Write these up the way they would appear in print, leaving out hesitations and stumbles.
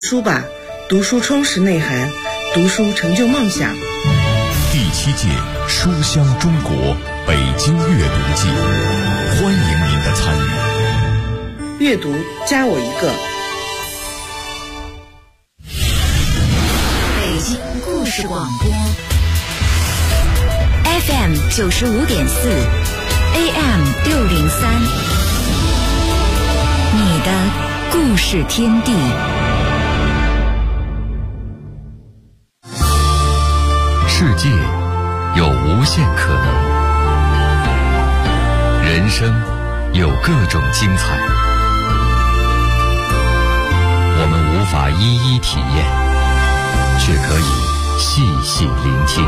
书吧，读书充实内涵，读书成就梦想。 第7届书香中国北京阅读季，欢迎您的参与。 阅读加我一个。 北京故事广播 FM 95.4 AM 603，你的故事天地。 世界有无限可能，人生有各种精彩，我们无法一一体验，却可以细细聆听，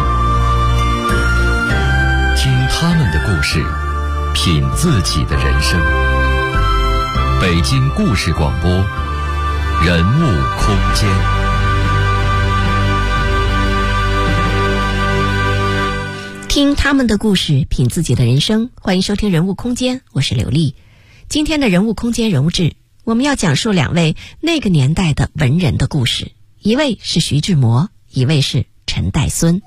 听他们的故事，品自己的人生。北京故事广播，人物空间。 听他们的故事，品自己的人生。欢迎收听人物空间，我是刘丽。今天的人物空间人物志，我们要讲述2位那个年代的文人的故事，一位是徐志摩，一位是陈岱孙。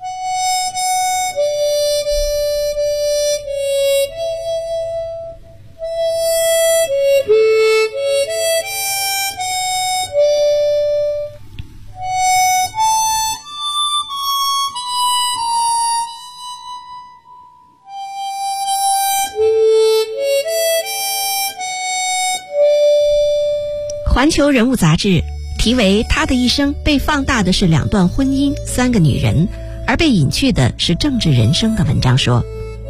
环球人物杂志题为他的一生被放大的是2段婚姻3个女人，而被隐去的是政治人生的文章说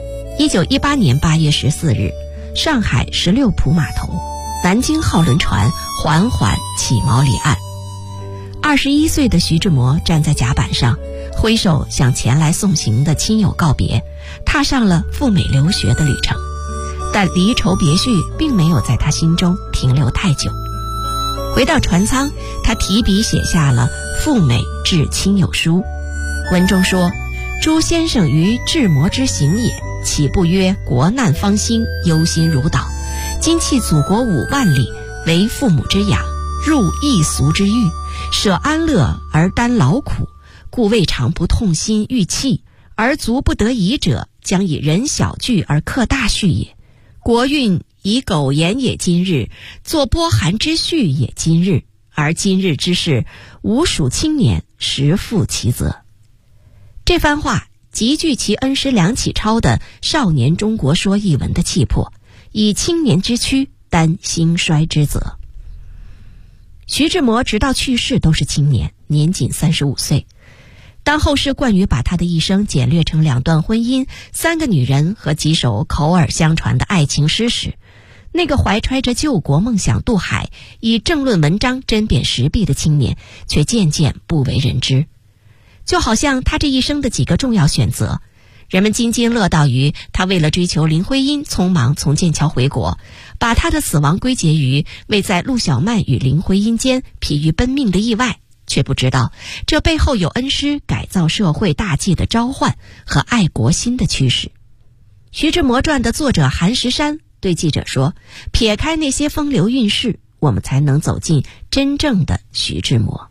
，1918年8月14日，上海16浦码头，南京号轮船缓缓起锚离岸。21岁的徐志摩站在甲板上，挥手向前来送行的亲友告别，踏上了赴美留学的旅程。但离愁别绪并没有在他心中停留太久。回到船舱，他提笔写下了赴美致亲友书。文中说，朱先生于志摩之行也，岂不曰国难方兴，忧心如岛，今弃祖国5万里，为父母之养，入异俗之欲，舍安乐而担劳苦，故未尝不痛心欲弃，而足不得已者，将以人小聚而克大序也。国运以苟延也今日，作波寒之序也今日，而今日之事，吾属青年，实负其责。这番话极具其恩师梁启超的《少年中国说》一文的气魄，以青年之躯担兴衰之责。徐志摩直到去世都是青年，年仅35岁。当后世惯于把他的一生简略成2段婚姻、3个女人和几首口耳相传的爱情诗时，那个怀揣着救国梦想渡海，以政论文章针砭时弊的青年却渐渐不为人知。就好像他这一生的几个重要选择，人们津津乐道于他为了追求林徽因匆忙从剑桥回国，把他的死亡归结于为在陆小曼与林徽因间疲于奔命的意外，却不知道这背后有恩师改造社会大计的召唤和爱国心的驱使。徐志摩传的作者韩石山对记者说，撇开那些风流韵事，我们才能走进真正的徐志摩。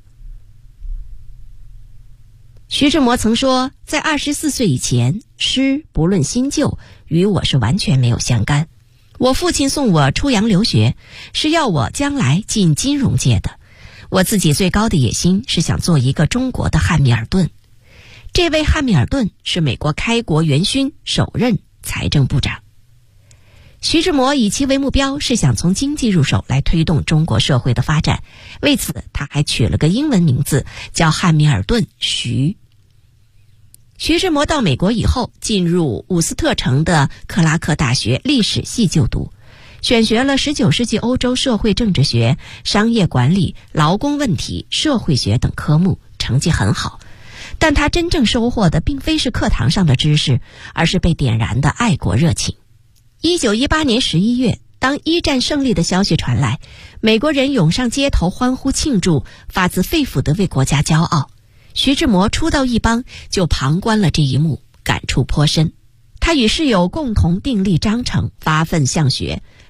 徐志摩曾说，在24岁以前，诗不论新旧，与我是完全没有相干。我父亲送我出洋留学，是要我将来进金融界的。我自己最高的野心是想做一个中国的汉密尔顿。这位汉密尔顿是美国开国元勋，首任财政部长。徐志摩以其为目标，是想从经济入手来推动中国社会的发展，为此他还取了个英文名字，叫汉密尔顿徐。徐志摩到美国以后，进入伍斯特城的克拉克大学历史系就读，选学了19世纪欧洲社会政治学、商业管理、劳工问题、社会学等科目，成绩很好。但他真正收获的并非是课堂上的知识，而是被点燃的爱国热情。1918年11月，当一战胜利的消息传来，美国人涌上街头欢呼庆祝，发自肺腑地为国家骄傲。徐志摩初到一邦就旁观了这一幕，感触颇深。他与室友共同订立章程，发奋向学，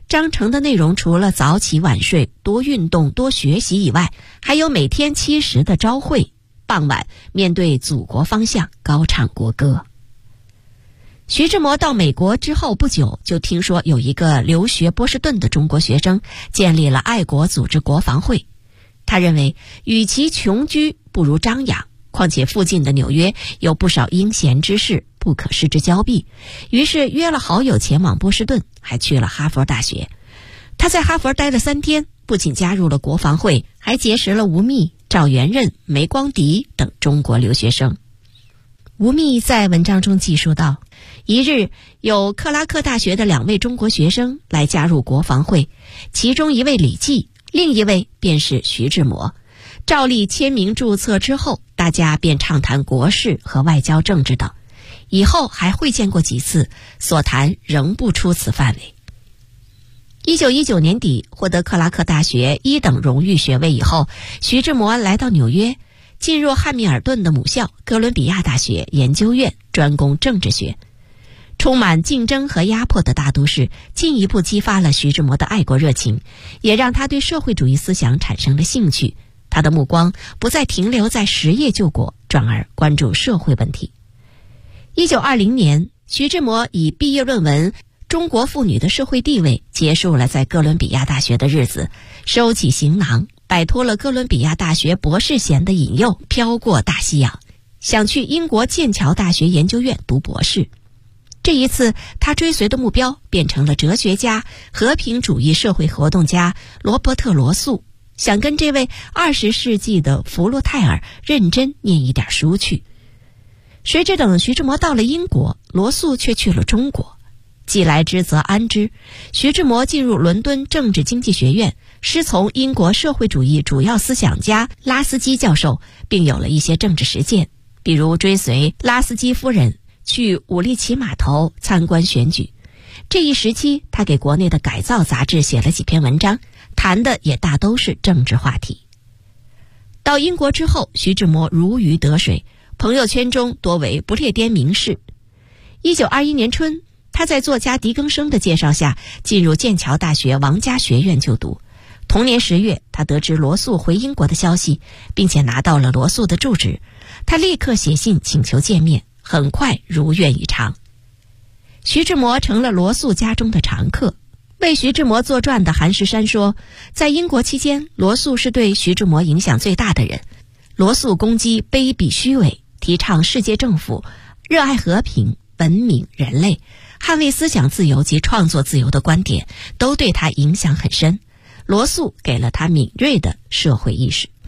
章程的内容除了早起晚睡、多运动、多学习以外，还有每天7时的朝会，傍晚面对祖国方向高唱国歌。徐志摩到美国之后不久，就听说有一个留学波士顿的中国学生建立了爱国组织国防会。他认为与其穷居不如张扬，况且附近的纽约有不少英贤之士，不可失之交臂，于是约了好友前往波士顿，还去了哈佛大学。他在哈佛待了3天，不仅加入了国防会，还结识了吴宓、赵元任、梅光迪等中国留学生。吴宓在文章中记述道，一日有克拉克大学的2位中国学生来加入国防会，其中一位李济，另一位便是徐志摩。照例签名注册之后，大家便畅谈国事和外交政治等，以后还会见过几次，所谈仍不出此范围。1919年底获得克拉克大学1等荣誉学位以后，徐志摩来到纽约，进入汉密尔顿的母校哥伦比亚大学研究院，专攻政治学。充满竞争和压迫的大都市进一步激发了徐志摩的爱国热情，也让他对社会主义思想产生了兴趣。他的目光不再停留在实业救国，转而关注社会问题。1920年，徐志摩以毕业论文《中国妇女的社会地位》结束了在哥伦比亚大学的日子，收起行囊，摆脱了哥伦比亚大学博士衔的引诱，飘过大西洋，想去英国剑桥大学研究院读博士。这一次，他追随的目标变成了哲学家、和平主义社会活动家罗伯特·罗素，想跟这位20世纪的福禄泰尔认真念一点书去。谁知等徐志摩到了英国，罗素却去了中国。既来之则安之，徐志摩进入伦敦政治经济学院，师从英国社会主义主要思想家拉斯基教授，并有了一些政治实践，比如追随拉斯基夫人去武力奇码头参观选举。这一时期，他给国内的改造杂志写了几篇文章，谈的也大都是政治话题。到英国之后，徐志摩如鱼得水，朋友圈中多为不列颠名士。1921年春，他在作家狄更生的介绍下进入剑桥大学王家学院就读。同年10月，他得知罗素回英国的消息，并且拿到了罗素的住址，他立刻写信请求见面，很快如愿以偿。徐志摩成了罗素家中的常客。为徐志摩作传的韩石山说，在英国期间，罗素是对徐志摩影响最大的人。罗素攻击卑鄙虚伪，提倡世界政府，热爱和平、文明、人类，捍卫思想自由及创作自由的观点，都对他影响很深。罗素给了他敏锐的社会意识。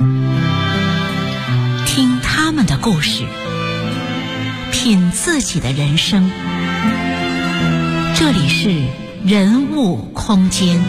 听他们的故事，品自己的人生。这里是人物空间。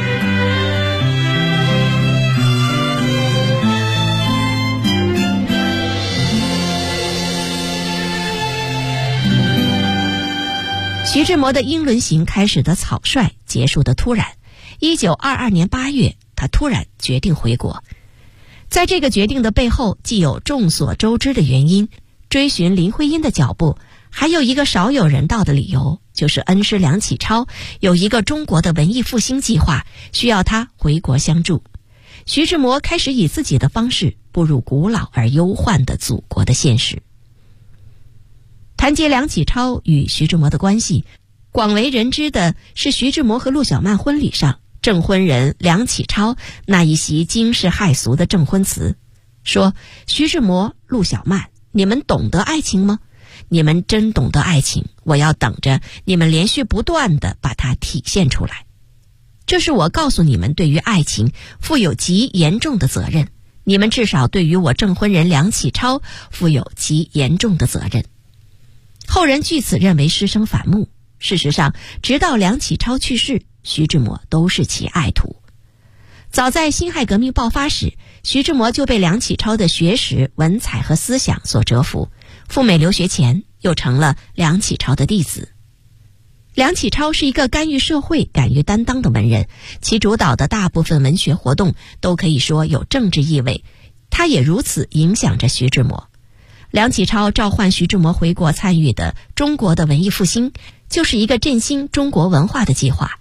徐志摩的英伦行开始的草率，结束的突然。1922年8月，他突然决定回国。在这个决定的背后，既有众所周知的原因，追寻林徽因的脚步，还有一个少有人道的理由，就是恩师梁启超有一个中国的文艺复兴计划，需要他回国相助。徐志摩开始以自己的方式步入古老而忧患的祖国的现实。谈及梁启超与徐志摩的关系，广为人知的是徐志摩和陆小曼婚礼上证婚人梁启超那一席惊世骇俗的证婚词，说：徐志摩、陆小曼，你们懂得爱情吗？你们真懂得爱情，我要等着你们连续不断地把它体现出来。这是我告诉你们对于爱情负有极严重的责任，你们至少对于我证婚人梁启超负有极严重的责任。后人据此认为师生反目，事实上，直到梁启超去世，徐志摩都是其爱徒。早在辛亥革命爆发时，徐志摩就被梁启超的学识、文采和思想所折服，赴美留学前又成了梁启超的弟子。梁启超是一个干预社会、敢于担当的文人，其主导的大部分文学活动都可以说有政治意味，他也如此影响着徐志摩。梁启超召唤徐志摩回国参与的中国的文艺复兴，就是一个振兴中国文化的计划。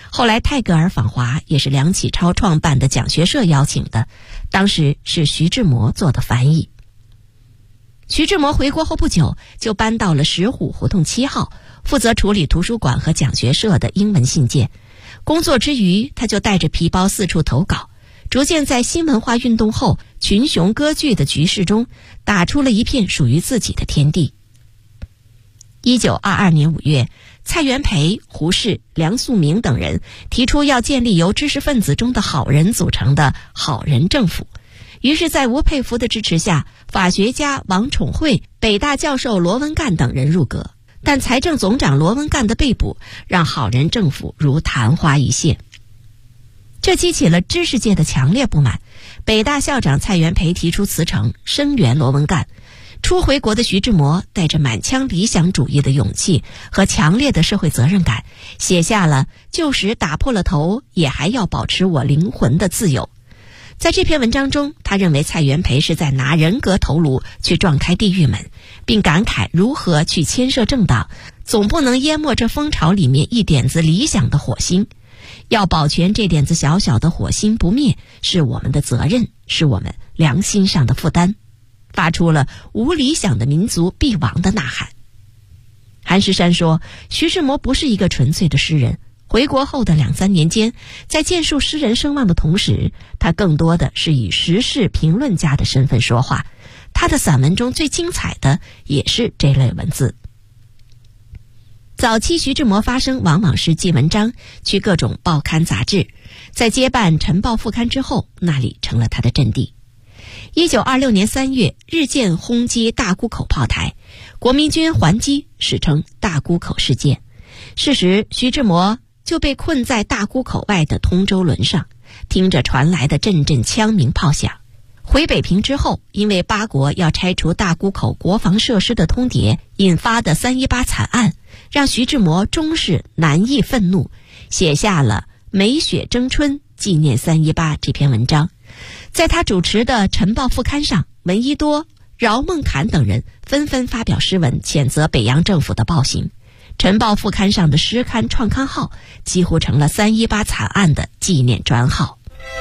后来泰戈尔访华也是梁启超创办的讲学社邀请的，当时是徐志摩做的翻译。徐志摩回国后不久就搬到了石虎胡同7号，负责处理图书馆和讲学社的英文信件。工作之余，他就带着皮包四处投稿，逐渐在新文化运动后群雄割据的局势中打出了一片属于自己的天地。1922年5月，蔡元培、胡适、梁漱溟等人提出要建立由知识分子中的好人组成的好人政府。于是在吴佩孚的支持下，法学家王宠惠、北大教授罗文干等人入阁，但财政总长罗文干的被捕让好人政府如昙花一现。这激起了知识界的强烈不满，北大校长蔡元培提出辞呈声援罗文干。初回国的徐志摩带着满腔理想主义的勇气和强烈的社会责任感，写下了就使打破了头也还要保持我灵魂的自由。在这篇文章中，他认为蔡元培是在拿人格头颅去撞开地狱门，并感慨如何去牵涉政党，总不能淹没这风潮里面一点子理想的火星。要保全这点子小小的火星不灭，是我们的责任，是我们良心上的负担，发出了无理想的民族必亡的呐喊。韩石山说，徐志摩不是一个纯粹的诗人，回国后的2-3年间，在建树诗人声望的同时，他更多的是以时事评论家的身份说话。他的散文中最精彩的也是这类文字。早期徐志摩发声往往是寄文章去各种报刊杂志，在接办《晨报》副刊之后，那里成了他的阵地。1926年3月，日舰轰击大沽口炮台，国民军还击，史称大沽口事件。是时，徐志摩就被困在大沽口外的通州轮上，听着传来的阵阵枪鸣炮响。回北平之后，因为八国要拆除大沽口国防设施的通牒引发的3·18惨案，让徐志摩终是难抑愤怒，写下了《美雪争春纪念3·18》这篇文章。在他主持的《晨报》副刊上，闻一多、饶孟侃等人纷纷发表诗文谴责北洋政府的暴行。《晨报》副刊上的诗刊创刊号几乎成了3·18惨案的纪念专号。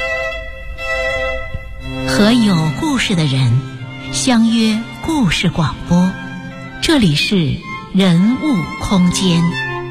和有故事的人相约故事广播，这里是人物空间。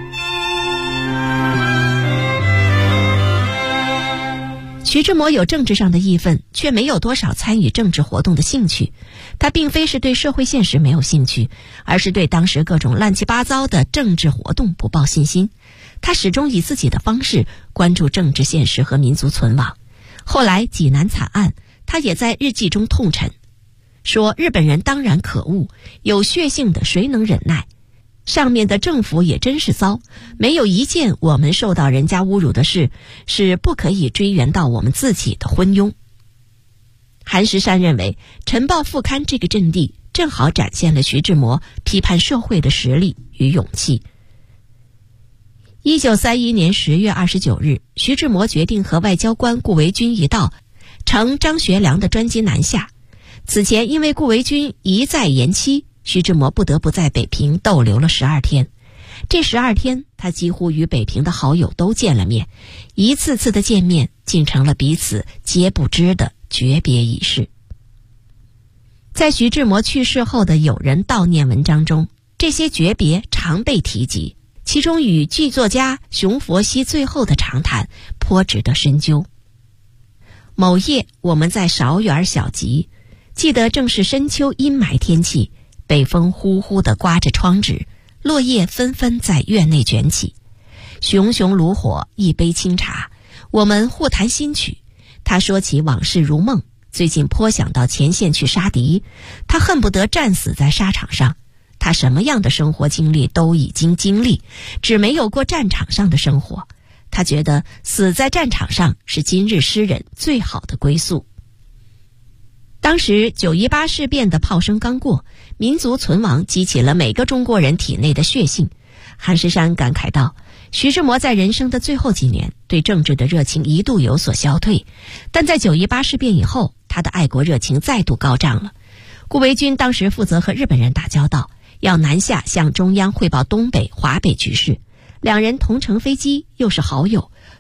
徐志摩有政治上的义愤，却没有多少参与政治活动的兴趣。他并非是对社会现实没有兴趣，而是对当时各种乱七八糟的政治活动不抱信心。他始终以自己的方式关注政治现实和民族存亡。后来济南惨案，他也在日记中痛陈，说日本人当然可恶，有血性的谁能忍耐？上面的政府也真是糟，没有一件我们受到人家侮辱的事是不可以追源到我们自己的昏庸。韩石山认为，《晨报》副刊这个阵地正好展现了徐志摩批判社会的实力与勇气。1931年10月29日，徐志摩决定和外交官顾维钧一道乘张学良的专机南下。此前因为顾维钧一再延期，徐志摩不得不在北平逗留了12天。这12天，他几乎与北平的好友都见了面，一次次的见面竟成了彼此皆不知的诀别仪式。在徐志摩去世后的友人悼念文章中，这些诀别常被提及，其中与剧作家熊佛熙最后的长谈颇值得深究。某夜，我们在韶园小集，记得正是深秋阴霾天气，北风呼呼地刮着窗纸，落叶纷纷在院内卷起。熊熊炉火，一杯清茶，我们互谈新曲。他说起往事如梦，最近颇想到前线去杀敌，他恨不得战死在沙场上。他什么样的生活经历都已经经历，只没有过战场上的生活。他觉得死在战场上是今日诗人最好的归宿。当时9·18事变的炮声刚过，民族存亡激起了每个中国人体内的血性。韩石山感慨道，徐志摩在人生的最后几年对政治的热情一度有所消退，但在9·18事变以后，他的爱国热情再度高涨了。顾维钧当时负责和日本人打交道，要南下向中央汇报东北、华北局势，两人同乘飞机，又是好友，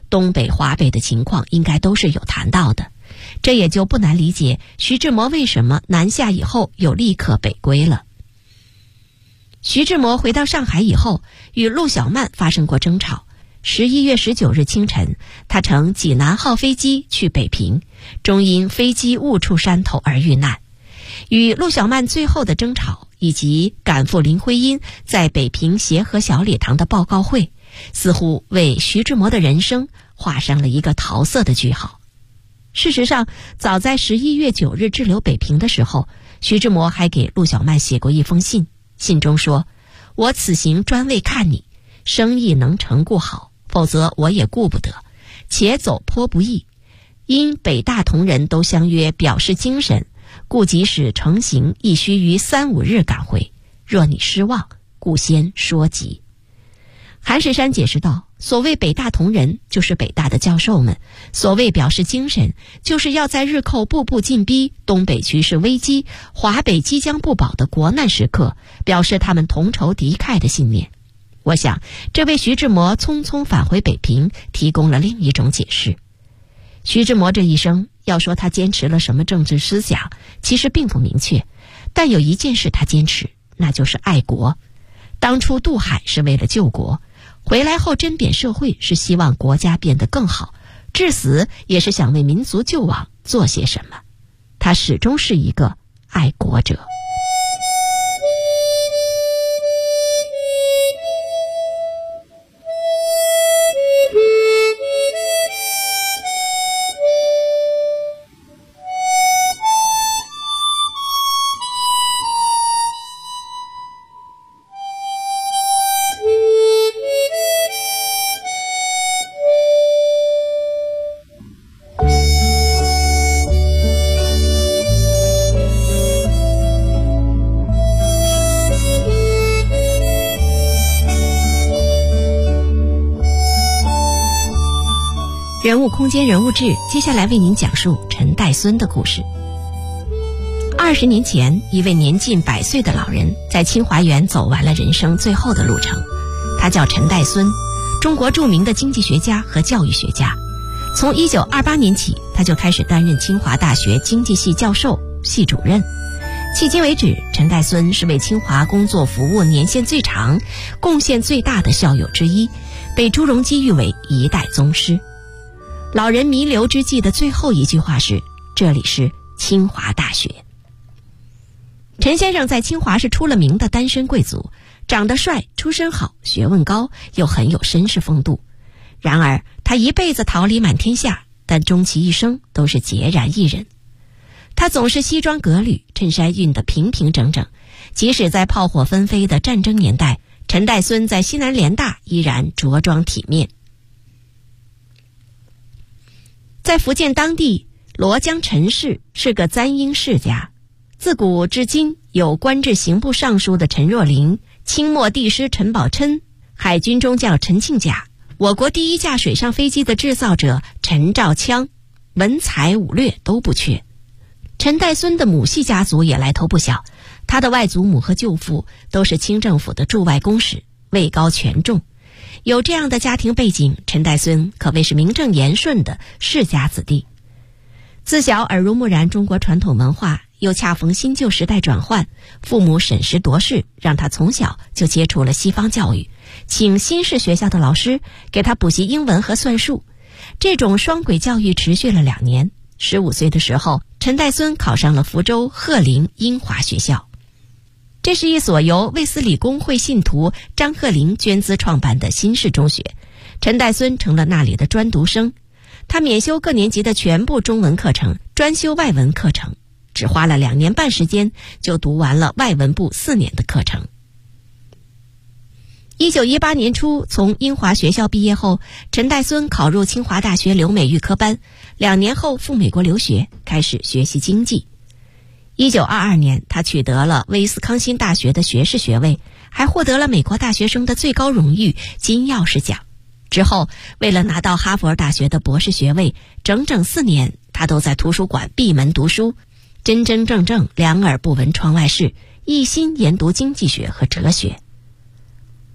东北、华北的情况应该都是有谈到的，这也就不难理解徐志摩为什么南下以后又立刻北归了。徐志摩回到上海以后，与陆小曼发生过争吵。11月19日清晨，他乘济南号飞机去北平，终因飞机误触山头而遇难。与陆小曼最后的争吵，以及赶赴林徽因在北平协和小礼堂的报告会，似乎为徐志摩的人生画上了一个桃色的句号。事实上，早在11月9日滞留北平的时候，徐志摩还给陆小曼写过一封信，信中说：“我此行专为看你，生意能成顾好，否则我也顾不得，且走颇不易。因北大同仁都相约表示精神，故即使成行亦须于3、5日赶回。若你失望，故先说急。”韩石山解释道，所谓北大同仁，就是北大的教授们；所谓表示精神，就是要在日寇步步进逼、东北局势危机、华北即将不保的国难时刻，表示他们同仇敌忾的信念。我想，这为徐志摩匆匆返回北平提供了另一种解释。徐志摩这一生，要说他坚持了什么政治思想，其实并不明确，但有一件事他坚持，那就是爱国。当初渡海是为了救国，回来后针砭社会是希望国家变得更好，至死也是想为民族救亡做些什么。他始终是一个爱国者。人物空间人物志，接下来为您讲述陈岱孙的故事。20年前，一位年近100岁的老人在清华园走完了人生最后的路程。他叫陈岱孙，中国著名的经济学家和教育学家。从1928年起，他就开始担任清华大学经济系教授、系主任。迄今为止，陈岱孙是为清华工作服务年限最长、贡献最大的校友之一，被朱镕基誉为一代宗师。老人弥留之际的最后一句话是：“这里是清华大学。”陈先生在清华是出了名的单身贵族，长得帅，出身好，学问高，又很有绅士风度。然而他一辈子桃李满天下，但终其一生都是孑然一人。他总是西装革履，衬衫熨得平平整整，即使在炮火纷飞的战争年代，陈岱孙在西南联大依然着装体面。在福建当地，罗江陈氏是个簪缨世家。自古至今，有官至刑部尚书的陈若琳、清末帝师陈宝琛、海军中将陈庆甲，我国第一架水上飞机的制造者陈兆锵，文才武略都不缺。陈岱孙的母系家族也来头不小，他的外祖母和舅父都是清政府的驻外公使，位高权重。有这样的家庭背景，陈岱孙可谓是名正言顺的世家子弟。自小耳濡目染中国传统文化，又恰逢新旧时代转换，父母审时度势，让他从小就接触了西方教育，请新式学校的老师给他补习英文和算术。这种双轨教育持续了2年。15岁的时候，陈岱孙考上了福州鹤龄英华学校。这是一所由卫斯理公会信徒张鹤龄捐资创办的新式中学，陈岱孙成了那里的专读生。他免修各年级的全部中文课程，专修外文课程，只花了2年半时间就读完了外文部4年的课程。1918年初，从英华学校毕业后，陈岱孙考入清华大学留美预科班，2年后赴美国留学，开始学习经济。1922年，他取得了威斯康辛大学的学士学位，还获得了美国大学生的最高荣誉金钥匙奖。之后，为了拿到哈佛大学的博士学位，整整4年，他都在图书馆闭门读书，真真正正两耳不闻窗外事，一心研读经济学和哲学。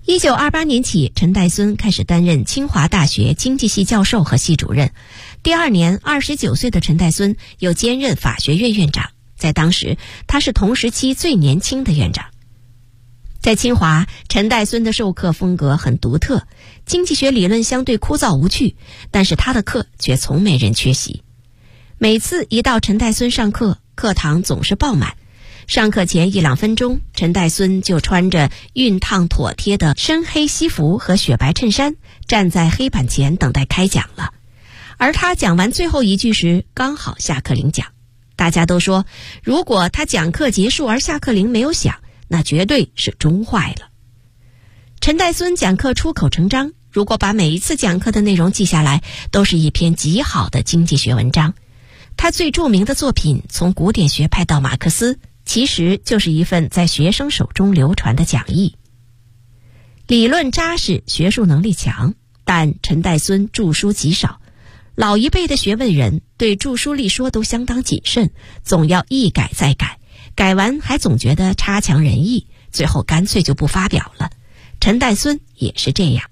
1928年起，陈岱孙开始担任清华大学经济系教授和系主任。第二年，29岁的陈岱孙又兼任法学院院长，在当时他是同时期最年轻的院长。在清华，陈岱孙的授课风格很独特，经济学理论相对枯燥无趣，但是他的课却从没人缺席。每次一到陈岱孙上课，课堂总是爆满。上课前1-2分钟，陈岱孙就穿着熨烫妥帖的深黑西服和雪白衬衫，站在黑板前等待开讲了。而他讲完最后一句时，刚好下课铃响。大家都说，如果他讲课结束而下课铃没有响，那绝对是钟坏了。陈岱孙讲课出口成章，如果把每一次讲课的内容记下来，都是一篇极好的经济学文章。他最著名的作品从古典学派到马克思，其实就是一份在学生手中流传的讲义。理论扎实，学术能力强，但陈岱孙著书极少。老一辈的学问人对著书立说都相当谨慎，总要一改再改，改完还总觉得差强人意，最后干脆就不发表了。陈岱孙也是这样。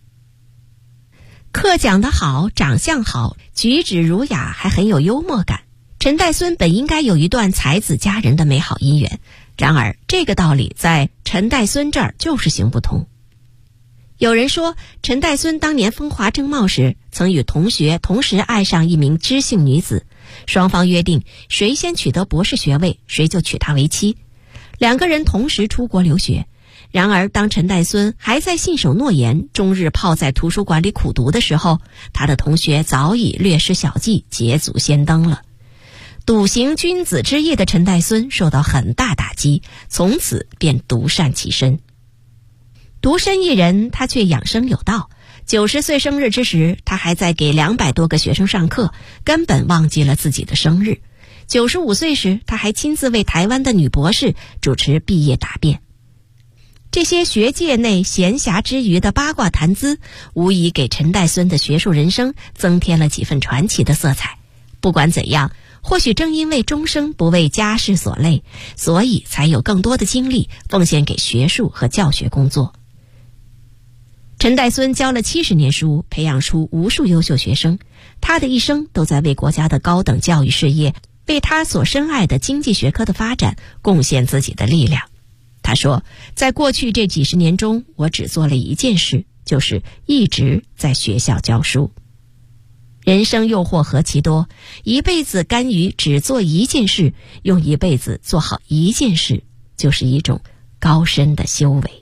课讲得好，长相好，举止儒雅，还很有幽默感。陈岱孙本应该有一段才子佳人的美好姻缘，然而这个道理在陈岱孙这儿就是行不通。有人说，陈岱孙当年风华正茂时，曾与同学同时爱上一名知姓女子，双方约定谁先取得博士学位，谁就娶她为妻。2个人同时出国留学。然而当陈岱孙还在信守诺言，终日泡在图书馆里苦读的时候，他的同学早已略施小计，捷足先登了。笃行君子之义的陈岱孙受到很大打击，从此便独善其身。独身一人，他却养生有道。90岁生日之时，他还在给200多个学生上课，根本忘记了自己的生日。95岁时，他还亲自为台湾的女博士主持毕业答辩。这些学界内闲暇之余的八卦谈资，无疑给陈岱孙的学术人生增添了几分传奇的色彩。不管怎样，或许正因为终生不为家事所累，所以才有更多的精力奉献给学术和教学工作。陈岱孙教了70年书，培养出无数优秀学生，他的一生都在为国家的高等教育事业，为他所深爱的经济学科的发展贡献自己的力量。他说，在过去这几十年中，我只做了一件事，就是一直在学校教书。人生诱惑何其多，一辈子甘于只做一件事，用一辈子做好一件事，就是一种高深的修为。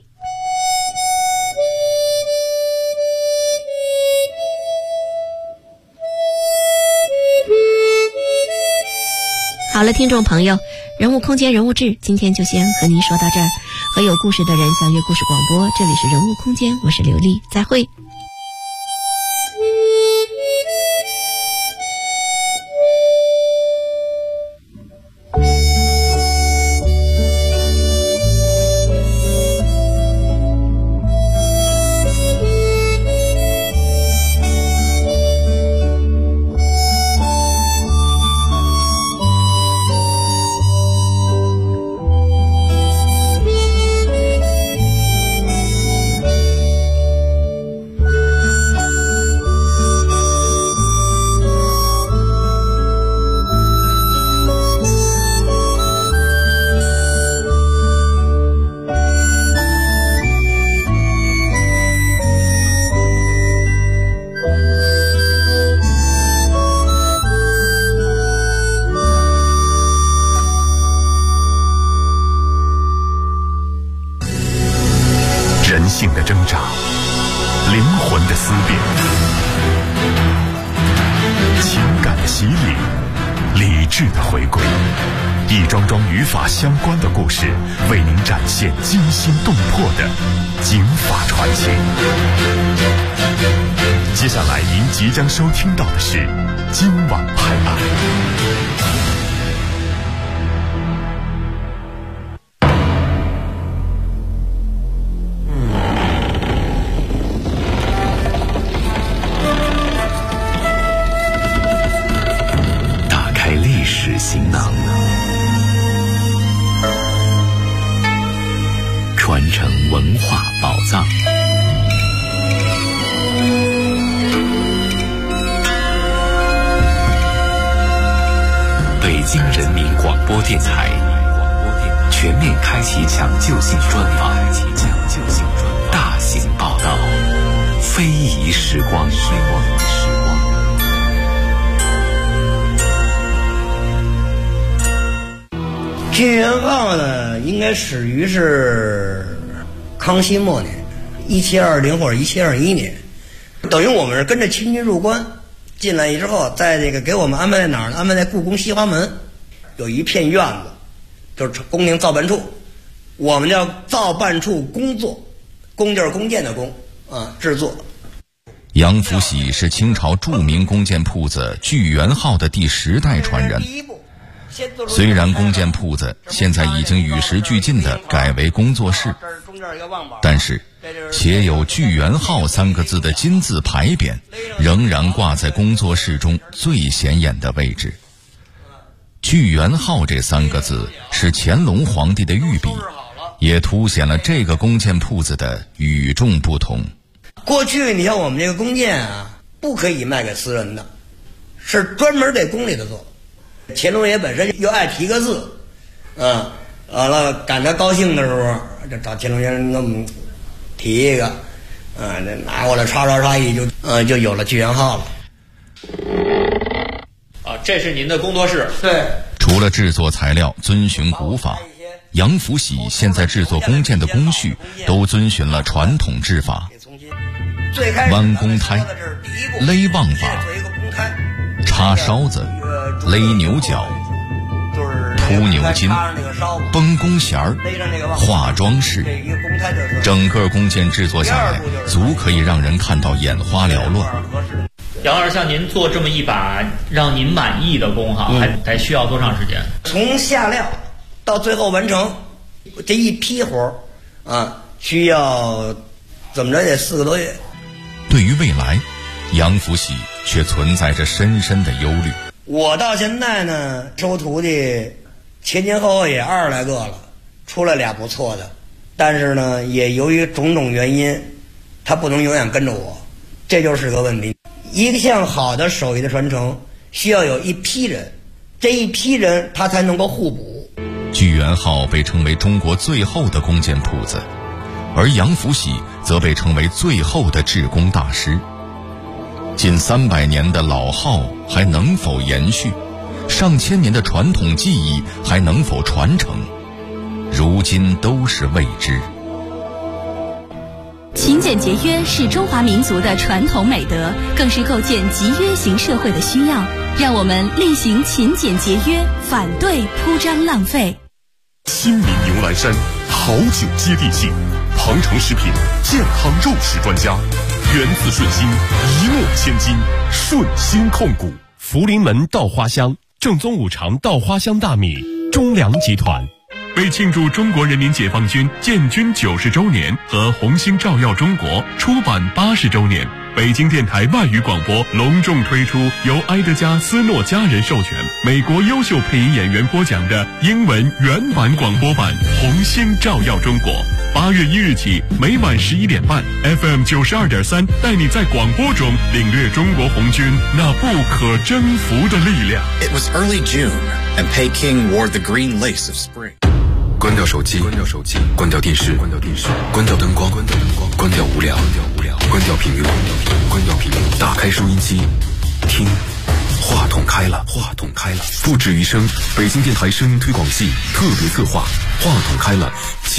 好了，听众朋友，人物空间人物志今天就先和您说到这儿。和有故事的人相约故事广播，这里是人物空间，我是刘丽，再会。 性的挣扎，灵魂的思辨，情感的洗礼，理智的回归，一桩桩与法相关的故事，为您展现惊心动魄的经法传奇。接下来您即将收听到的是今晚拍案。 行囊，传京城文化宝藏。北京人民广播电台全面开启抢救性专访，大型报道，非遗时光。 剧元号呢，应该始于是康熙末年，1720或者1721年，等于我们是跟着清军入关进来之后，在这个给我们安排在哪儿呢？安排在故宫西华门，有一片院子，就是宫廷造办处，我们叫造办处工作，工就是弓箭的弓啊，制作。 杨福喜是清朝著名弓箭铺子聚源号的第10代传人。虽然弓箭铺子现在已经与时俱进地改为工作室，但是写有聚源号3个字的金字牌匾仍然挂在工作室中最显眼的位置。聚源号这3个字是乾隆皇帝的御笔，也凸显了这个弓箭铺子的与众不同。 过去你像我们这个弓箭啊，不可以卖给私人的，是专门给宫里的做。乾隆爷本身又爱提个字，完了赶他高兴的时候，就找乾隆先生给我们提一个，这拿过来刷一就有了聚源号了。 这是您的工作室。 对。 除了制作材料遵循古法，杨福喜现在制作弓箭的工序都遵循了传统制法，弯弓胎、勒望法、插梢子、勒牛角、铺牛筋、绷弓弦儿、画装饰，整个弓箭制作下来，足可以让人看到眼花缭乱。 杨老师，像您做这么一把让您满意的弓哈，还需要多长时间？ 从下料到最后完成这一批活需要怎么着也4个多月。 对于未来，杨福喜却存在着深深的忧虑。 我到现在呢，收徒弟前后也20来个了，出来俩不错的，但是呢，也由于种种原因，他不能永远跟着我，这就是个问题。一项好的手艺的传承，需要有一批人，这一批人他才能够互补。 聚源号被称为中国最后的弓箭铺子，而杨福喜则被称为最后的制弓大师。近300年的老号还能否延续？上千年的传统技艺还能否传承？如今都是未知。 勤俭节约是中华民族的传统美德，更是构建集约型社会的需要。让我们厉行勤俭节约，反对铺张浪费。 新民牛栏山好酒接地气，庞城食品健康肉食专家，源自顺心，一诺千金，顺心控股。 福临门稻花香，正宗五常稻花香大米，中粮集团。 为庆祝中国人民解放军建军90周年和红星照耀中国出版80周年，北京电台外语广播隆重推出由埃德加·斯诺家人授权、美国优秀配音演员播讲的英文原版广播版《红星照耀中国》。8月1日起，每晚11点半 ，FM 92.3带你在广播中领略中国红军那不可征服的力量。 It was early June, and Peking wore the green lace of spring. 关掉手机，关掉电视，关掉灯光，关掉无聊，关掉频率，打开收音机，听，话筒开了，不止一声，北京电台声音推广季特别策划，话筒开了。